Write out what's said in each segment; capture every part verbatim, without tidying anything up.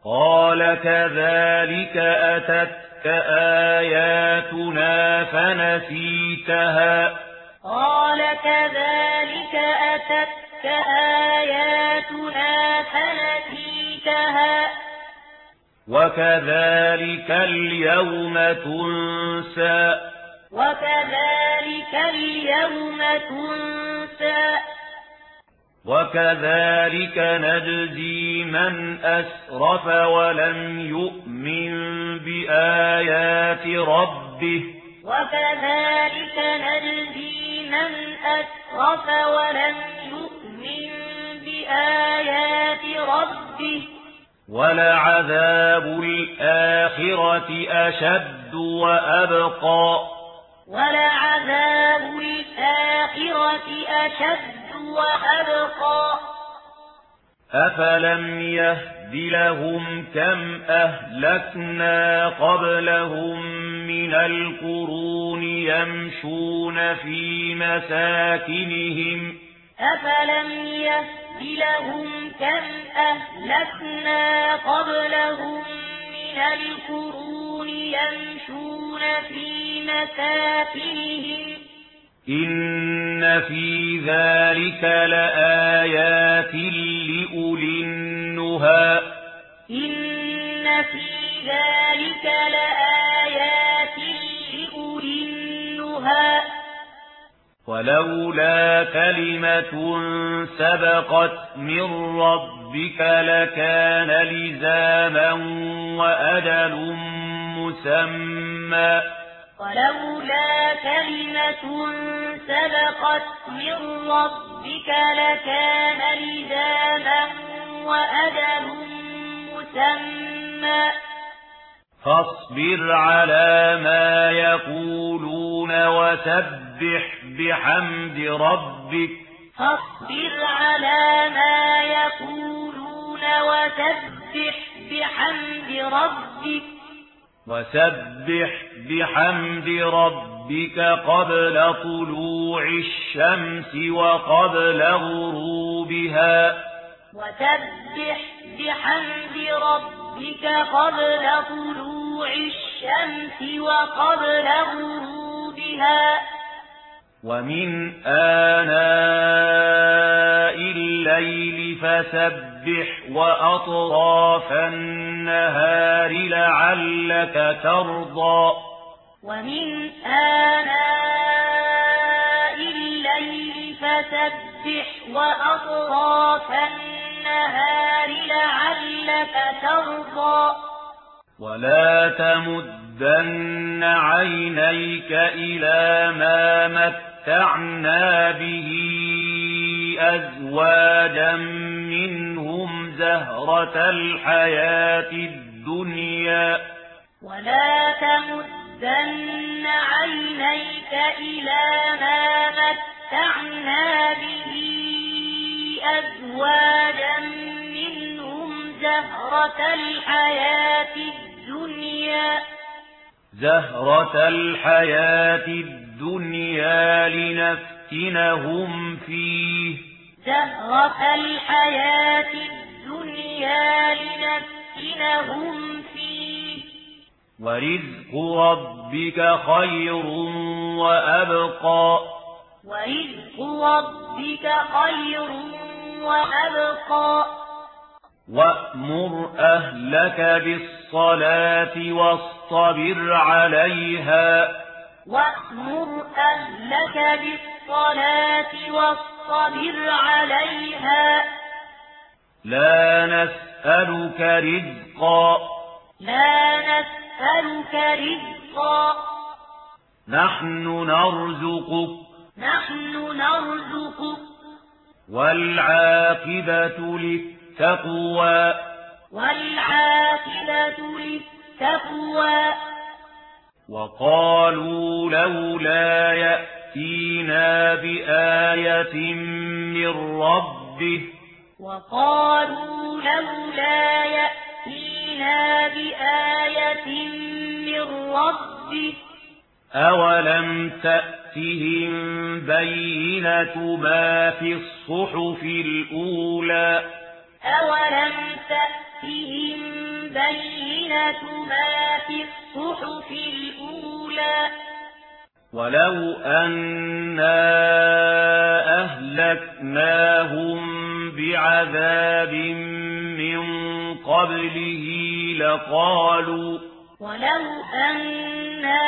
قال كذلك أتتك آياتنا فنسيتها قال كذلك أتتك آياتنا فنسيتها وكذلك اليوم تنسى وكذلك اليوم تنسى وكذلك نجزي من أسرف ولم يؤمن بآيات ربه وكذلك نجزي من أسرف ولم يؤمن بآيات ربه ولعذاب الآخرة أشد وأبقى ولعذاب الآخرة أشد وأبقى أفلم يهد لهم كم أهلكنا قبلهم من القرون يمشون في مساكنهم أفلم يهد لهم كم أهلكنا قبلهم من القرون يمشون في مساكنهم إن في ذلك لآيات لأولي النهى إن في ذلك لآيات لأولي النهى ولولا كلمة سبقت من ربك لكان لزاما وأجل مسمى ولولا كلمة سبقت من ربك لكان لزاما وأجل مسمى فاصبر على ما يقولون وسبح بحمد ربك فاصبر على ما يقولون وسبح بحمد ربك وسبح بحمد ربك قبل طلوع الشمس وقبل غروبها وسبح بحمد ربك قبل طلوع الشمس وقبل غروبها ومن آناء الليل فسبح وأطراف النهار لعلك ترضى ومن آناء الليل فسبح وأطراف النهار لعلك ترضى ولا تمدن عينيك إلى ما متعنا به أزواجا منهم زهرة الحياة الدنيا ولا تمدن عينيك إلى ما متعنا به أزواجا منهم زهرة الحياة الدنيا زهرة الحياة الدنيا لنفتنهم فيه زهرة الحياة الدنيا لنفتنهم فيه ورزق ربك خير وأبقى ورزق ربك خير وأبقى وأمر أهلك بالصلاة واصطبر عليها وأمر أهلك بالصلاة واصطبر عليها لا نسألك رزقا لا نسألك رزقا نحن نرزقك نحن نرزقك والعاقبة للتقوى والعاقبة للتقوى وقالوا لولا يأتينا بآية من ربه وقالوا لولا يأتينا بآية من ربه أولم تأتهم بينة ما في الصحف الأولى أولم تأتهم البينة ما في الصحف الأولى ولو أنا أهلكناهم بعذاب من قبله لقالوا ولو أنا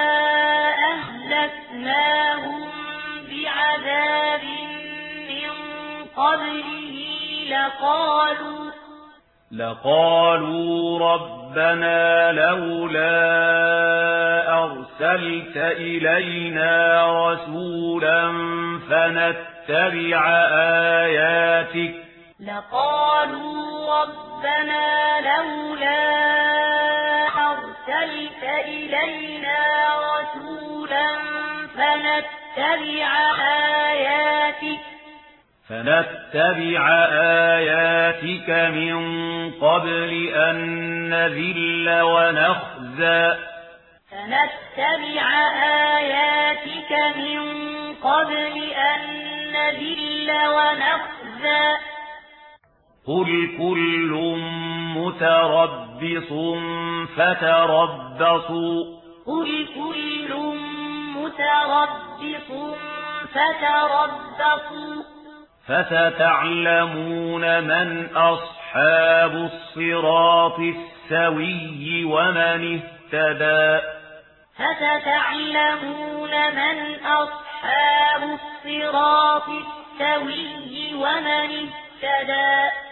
أهلكناهم بعذاب من قبله لقالوا لقالوا ربنا لولا أرسلت إلينا رسولا فنتبع آياتك لقالوا ربنا لولا أرسلت إلينا رسولا فنتبع آياتك فنتبع آياتك من قبل أن نذل ونخزى فنتبع آياتك من قبل أن نذل ونخزى قل كل متربص فتربصوا قل كل متربص فتربصوا فستعلمون من أصحاب الصراط السوي ومن اهتدى فستعلمون من أصحاب الصراط السوي ومن اهتدى